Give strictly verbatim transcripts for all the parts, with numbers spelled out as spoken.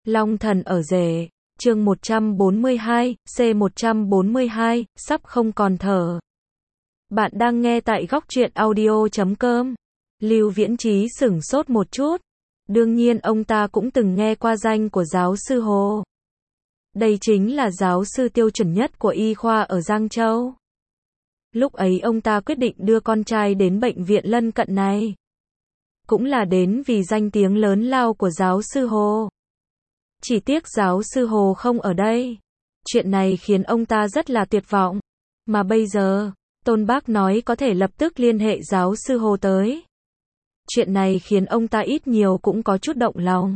Long thần ở rể, chương một trăm bốn mươi hai, C một trăm bốn mươi hai, sắp không còn thở. Bạn đang nghe tại góc truyện audio chấm com. Lưu Viễn Chí sửng sốt một chút. Đương nhiên ông ta cũng từng nghe qua danh của giáo sư Hồ. Đây chính là giáo sư tiêu chuẩn nhất của y khoa ở Giang Châu. Lúc ấy ông ta quyết định đưa con trai đến bệnh viện lân cận này. Cũng là đến vì danh tiếng lớn lao của giáo sư Hồ. Chỉ tiếc giáo sư Hồ không ở đây. Chuyện này khiến ông ta rất là tuyệt vọng. Mà bây giờ, Tôn Bác nói có thể lập tức liên hệ giáo sư Hồ tới. Chuyện này khiến ông ta ít nhiều cũng có chút động lòng.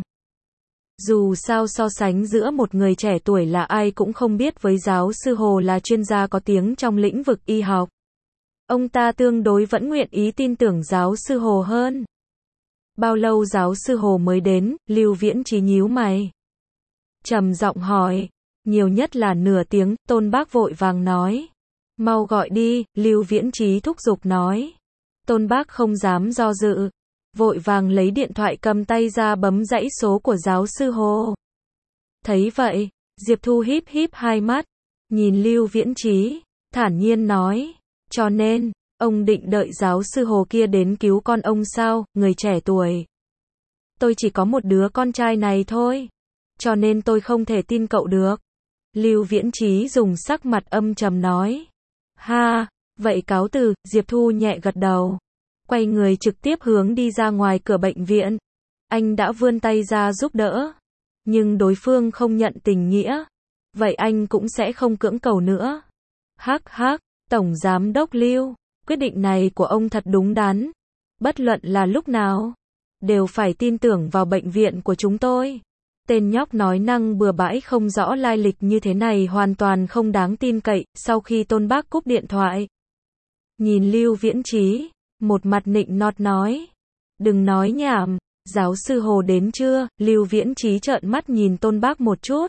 Dù sao so sánh giữa một người trẻ tuổi là ai cũng không biết với giáo sư Hồ là chuyên gia có tiếng trong lĩnh vực y học. Ông ta tương đối vẫn nguyện ý tin tưởng giáo sư Hồ hơn. Bao lâu giáo sư Hồ mới đến? Lưu Viễn Chí nhíu mày. Trầm giọng hỏi. Nhiều nhất là nửa tiếng, Tôn Bác vội vàng nói. Mau gọi đi, Lưu Viễn Chí thúc giục nói. Tôn Bác không dám do dự. Vội vàng lấy điện thoại cầm tay ra bấm dãy số của giáo sư Hồ. Thấy vậy, Diệp Thu híp híp hai mắt, nhìn Lưu Viễn Chí, thản nhiên nói. Cho nên, ông định đợi giáo sư Hồ kia đến cứu con ông sao, người trẻ tuổi. Tôi chỉ có một đứa con trai này thôi. Cho nên tôi không thể tin cậu được. Lưu Viễn Chí dùng sắc mặt âm trầm nói. Ha, vậy cáo từ, Diệp Thu nhẹ gật đầu. Quay người trực tiếp hướng đi ra ngoài cửa bệnh viện. Anh đã vươn tay ra giúp đỡ. Nhưng đối phương không nhận tình nghĩa. Vậy anh cũng sẽ không cưỡng cầu nữa. Hắc hắc, Tổng Giám đốc Lưu, quyết định này của ông thật đúng đắn. Bất luận là lúc nào, đều phải tin tưởng vào bệnh viện của chúng tôi. Tên nhóc nói năng bừa bãi không rõ lai lịch như thế này hoàn toàn không đáng tin cậy. Sau khi Tôn Bác cúp điện thoại, nhìn Lưu Viễn Chí, một mặt nịnh nọt nói. Đừng nói nhảm, giáo sư Hồ đến chưa? Lưu Viễn Chí trợn mắt nhìn Tôn Bác một chút.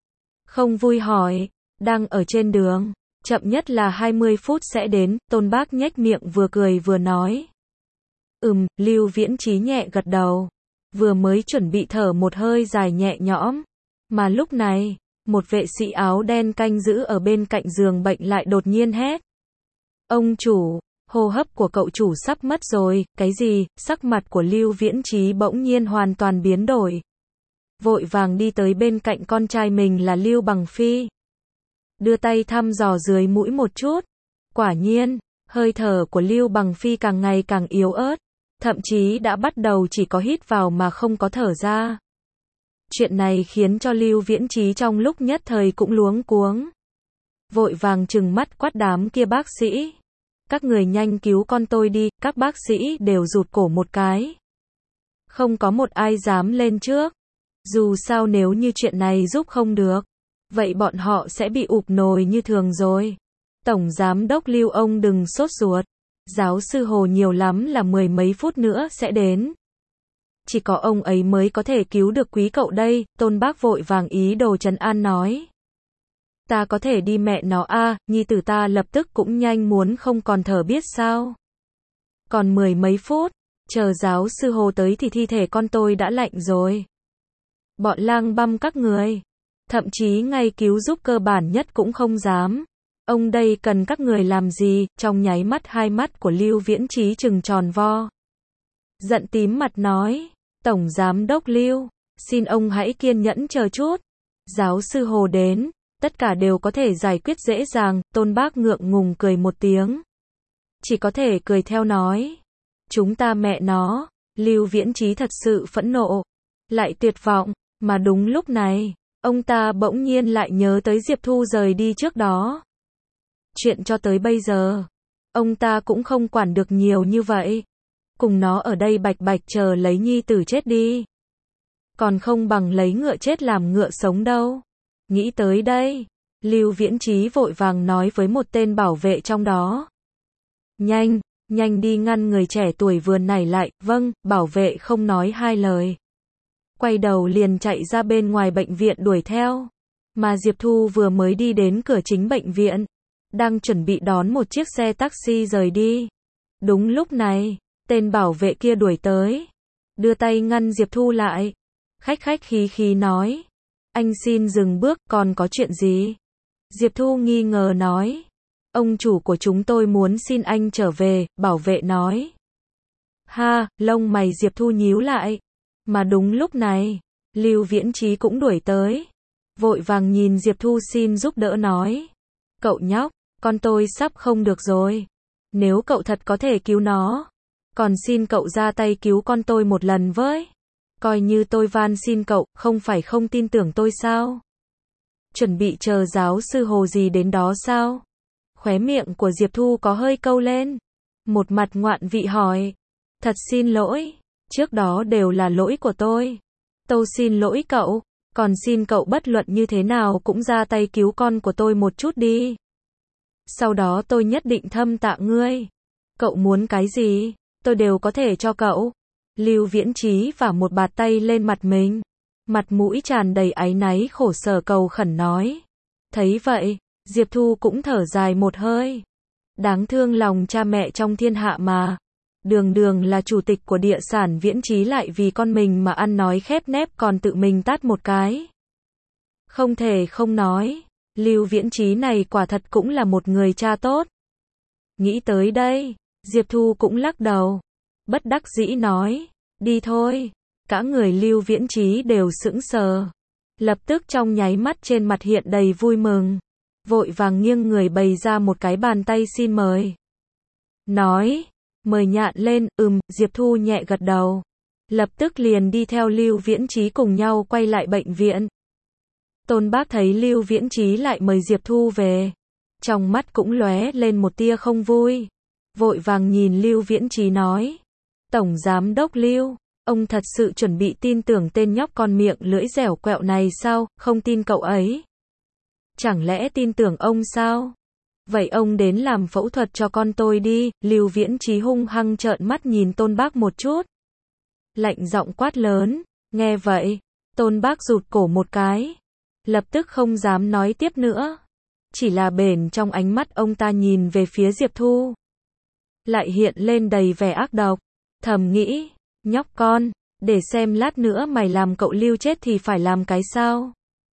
Không vui hỏi. Đang ở trên đường, chậm nhất là hai mươi phút sẽ đến. Tôn Bác nhếch miệng vừa cười vừa nói. Ừm, Lưu Viễn Chí nhẹ gật đầu. Vừa mới chuẩn bị thở một hơi dài nhẹ nhõm. Mà lúc này, một vệ sĩ áo đen canh giữ ở bên cạnh giường bệnh lại đột nhiên hét. Ông chủ, hô hấp của cậu chủ sắp mất rồi. Cái gì? Sắc mặt của Lưu Viễn Chí bỗng nhiên hoàn toàn biến đổi. Vội vàng đi tới bên cạnh con trai mình là Lưu Bằng Phi. Đưa tay thăm dò dưới mũi một chút. Quả nhiên, hơi thở của Lưu Bằng Phi càng ngày càng yếu ớt. Thậm chí đã bắt đầu chỉ có hít vào mà không có thở ra. Chuyện này khiến cho Lưu Viễn Chí trong lúc nhất thời cũng luống cuống. Vội vàng trừng mắt quát đám kia bác sĩ. Các người nhanh cứu con tôi đi. Các bác sĩ đều rụt cổ một cái. Không có một ai dám lên trước. Dù sao nếu như chuyện này giúp không được, vậy bọn họ sẽ bị ụp nồi như thường rồi. Tổng Giám đốc Lưu, ông đừng sốt ruột. Giáo sư Hồ nhiều lắm là mười mấy phút nữa sẽ đến. Chỉ có ông ấy mới có thể cứu được quý cậu đây. Tôn Bác vội vàng ý đồ trấn an nói. Ta có thể đi mẹ nó a, à, nhi tử ta lập tức cũng nhanh muốn không còn thở biết sao. Còn mười mấy phút, chờ giáo sư Hồ tới thì thi thể con tôi đã lạnh rồi. Bọn lang băm các người, thậm chí ngay cứu giúp cơ bản nhất cũng không dám. Ông đây cần các người làm gì? Trong nháy mắt hai mắt của Lưu Viễn Chí trừng tròn vo. Giận tím mặt nói. Tổng Giám đốc Lưu, xin ông hãy kiên nhẫn chờ chút. Giáo sư Hồ đến, tất cả đều có thể giải quyết dễ dàng. Tôn Bác ngượng ngùng cười một tiếng. Chỉ có thể cười theo nói. Chúng ta mẹ nó. Lưu Viễn Chí thật sự phẫn nộ. Lại tuyệt vọng. Mà đúng lúc này, ông ta bỗng nhiên lại nhớ tới Diệp Thu rời đi trước đó. Chuyện cho tới bây giờ, ông ta cũng không quản được nhiều như vậy. Cùng nó ở đây bạch bạch chờ lấy nhi tử chết đi. Còn không bằng lấy ngựa chết làm ngựa sống đâu. Nghĩ tới đây, Lưu Viễn Chí vội vàng nói với một tên bảo vệ trong đó. Nhanh, nhanh đi ngăn người trẻ tuổi vừa nảy lại. Vâng, bảo vệ không nói hai lời. Quay đầu liền chạy ra bên ngoài bệnh viện đuổi theo. Mà Diệp Thu vừa mới đi đến cửa chính bệnh viện. Đang chuẩn bị đón một chiếc xe taxi rời đi. Đúng lúc này, tên bảo vệ kia đuổi tới. Đưa tay ngăn Diệp Thu lại. Khách khách khí khí nói. Anh xin dừng bước, còn có chuyện gì? Diệp Thu nghi ngờ nói. Ông chủ của chúng tôi muốn xin anh trở về, bảo vệ nói. Ha, lông mày Diệp Thu nhíu lại. Mà đúng lúc này, Lưu Viễn Chí cũng đuổi tới. Vội vàng nhìn Diệp Thu xin giúp đỡ nói. Cậu nhóc, con tôi sắp không được rồi. Nếu cậu thật có thể cứu nó, còn xin cậu ra tay cứu con tôi một lần với. Coi như tôi van xin cậu, không phải không tin tưởng tôi sao? Chuẩn bị chờ giáo sư Hồ gì đến đó sao? Khóe miệng của Diệp Thu có hơi câu lên. Một mặt ngoạn vị hỏi. Thật xin lỗi, trước đó đều là lỗi của tôi. Tôi xin lỗi cậu, còn xin cậu bất luận như thế nào cũng ra tay cứu con của tôi một chút đi. Sau đó tôi nhất định thâm tạ ngươi. Cậu muốn cái gì, tôi đều có thể cho cậu. Lưu Viễn Chí vả một bạt tay lên mặt mình. Mặt mũi tràn đầy áy náy khổ sở cầu khẩn nói. Thấy vậy, Diệp Thu cũng thở dài một hơi. Đáng thương lòng cha mẹ trong thiên hạ mà. Đường đường là chủ tịch của địa sản Viễn Chí lại vì con mình mà ăn nói khép nép còn tự mình tát một cái. Không thể không nói, Lưu Viễn Chí này quả thật cũng là một người cha tốt. Nghĩ tới đây, Diệp Thu cũng lắc đầu. Bất đắc dĩ nói, đi thôi. Cả người Lưu Viễn Chí đều sững sờ. Lập tức trong nháy mắt trên mặt hiện đầy vui mừng. Vội vàng nghiêng người bày ra một cái bàn tay xin mời. Nói, mời nhạn lên, ừm, Diệp Thu nhẹ gật đầu. Lập tức liền đi theo Lưu Viễn Chí cùng nhau quay lại bệnh viện. Tôn Bác thấy Lưu Viễn Chí lại mời Diệp Thu về. Trong mắt cũng lóe lên một tia không vui. Vội vàng nhìn Lưu Viễn Chí nói. Tổng Giám đốc Lưu, ông thật sự chuẩn bị tin tưởng tên nhóc con miệng lưỡi dẻo quẹo này sao, không tin cậu ấy? Chẳng lẽ tin tưởng ông sao? Vậy ông đến làm phẫu thuật cho con tôi đi. Lưu Viễn Chí hung hăng trợn mắt nhìn Tôn Bác một chút. Lạnh giọng quát lớn. Nghe vậy, Tôn Bác rụt cổ một cái. Lập tức không dám nói tiếp nữa. Chỉ là bền trong ánh mắt ông ta nhìn về phía Diệp Thu. Lại hiện lên đầy vẻ ác độc. Thầm nghĩ, nhóc con, để xem lát nữa mày làm cậu Lưu chết thì phải làm cái sao?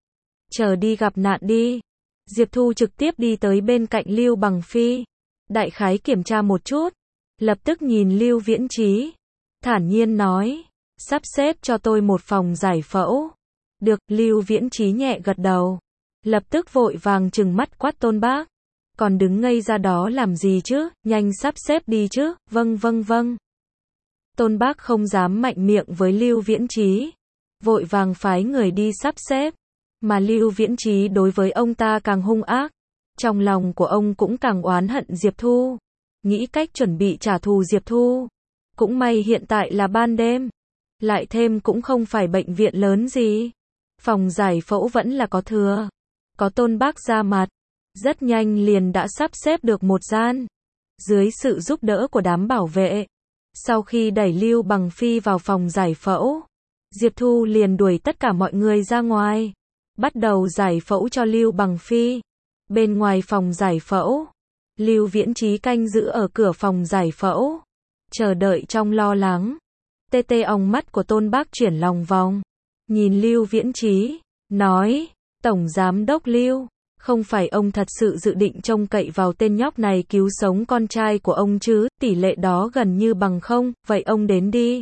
Chờ đi gặp nạn đi. Diệp Thu trực tiếp đi tới bên cạnh Lưu Bằng Phi. Đại khái kiểm tra một chút. Lập tức nhìn Lưu Viễn Chí. Thản nhiên nói. Sắp xếp cho tôi một phòng giải phẫu. Được, Lưu Viễn Chí nhẹ gật đầu. Lập tức vội vàng trừng mắt quát Tôn Bác. Còn đứng ngây ra đó làm gì chứ, nhanh sắp xếp đi chứ, vâng vâng vâng. Tôn Bác không dám mạnh miệng với Lưu Viễn Chí. Vội vàng phái người đi sắp xếp. Mà Lưu Viễn Chí đối với ông ta càng hung ác. Trong lòng của ông cũng càng oán hận Diệp Thu. Nghĩ cách chuẩn bị trả thù Diệp Thu. Cũng may hiện tại là ban đêm. Lại thêm cũng không phải bệnh viện lớn gì. Phòng giải phẫu vẫn là có thừa. Có Tôn Bác ra mặt. Rất nhanh liền đã sắp xếp được một gian. Dưới sự giúp đỡ của đám bảo vệ. Sau khi đẩy Lưu Bằng Phi vào phòng giải phẫu. Diệp Thu liền đuổi tất cả mọi người ra ngoài. Bắt đầu giải phẫu cho Lưu Bằng Phi. Bên ngoài phòng giải phẫu, Lưu Viễn Chí canh giữ ở cửa phòng giải phẫu. Chờ đợi trong lo lắng. Tê tê ong mắt của Tôn Bác chuyển lòng vòng. Nhìn Lưu Viễn Chí, nói, Tổng Giám đốc Lưu, không phải ông thật sự dự định trông cậy vào tên nhóc này cứu sống con trai của ông chứ, tỷ lệ đó gần như bằng không, vậy ông đến đi.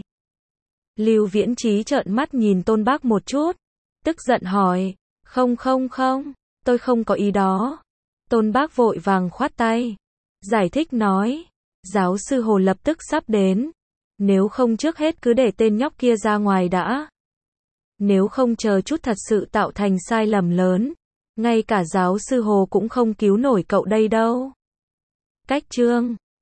Lưu Viễn Chí trợn mắt nhìn Tôn Bác một chút, tức giận hỏi, không không không, tôi không có ý đó. Tôn Bác vội vàng khoát tay, giải thích nói, giáo sư Hồ lập tức sắp đến, nếu không trước hết cứ để tên nhóc kia ra ngoài đã. Nếu không chờ chút thật sự tạo thành sai lầm lớn, ngay cả giáo sư Hồ cũng không cứu nổi cậu đây đâu. Cách chương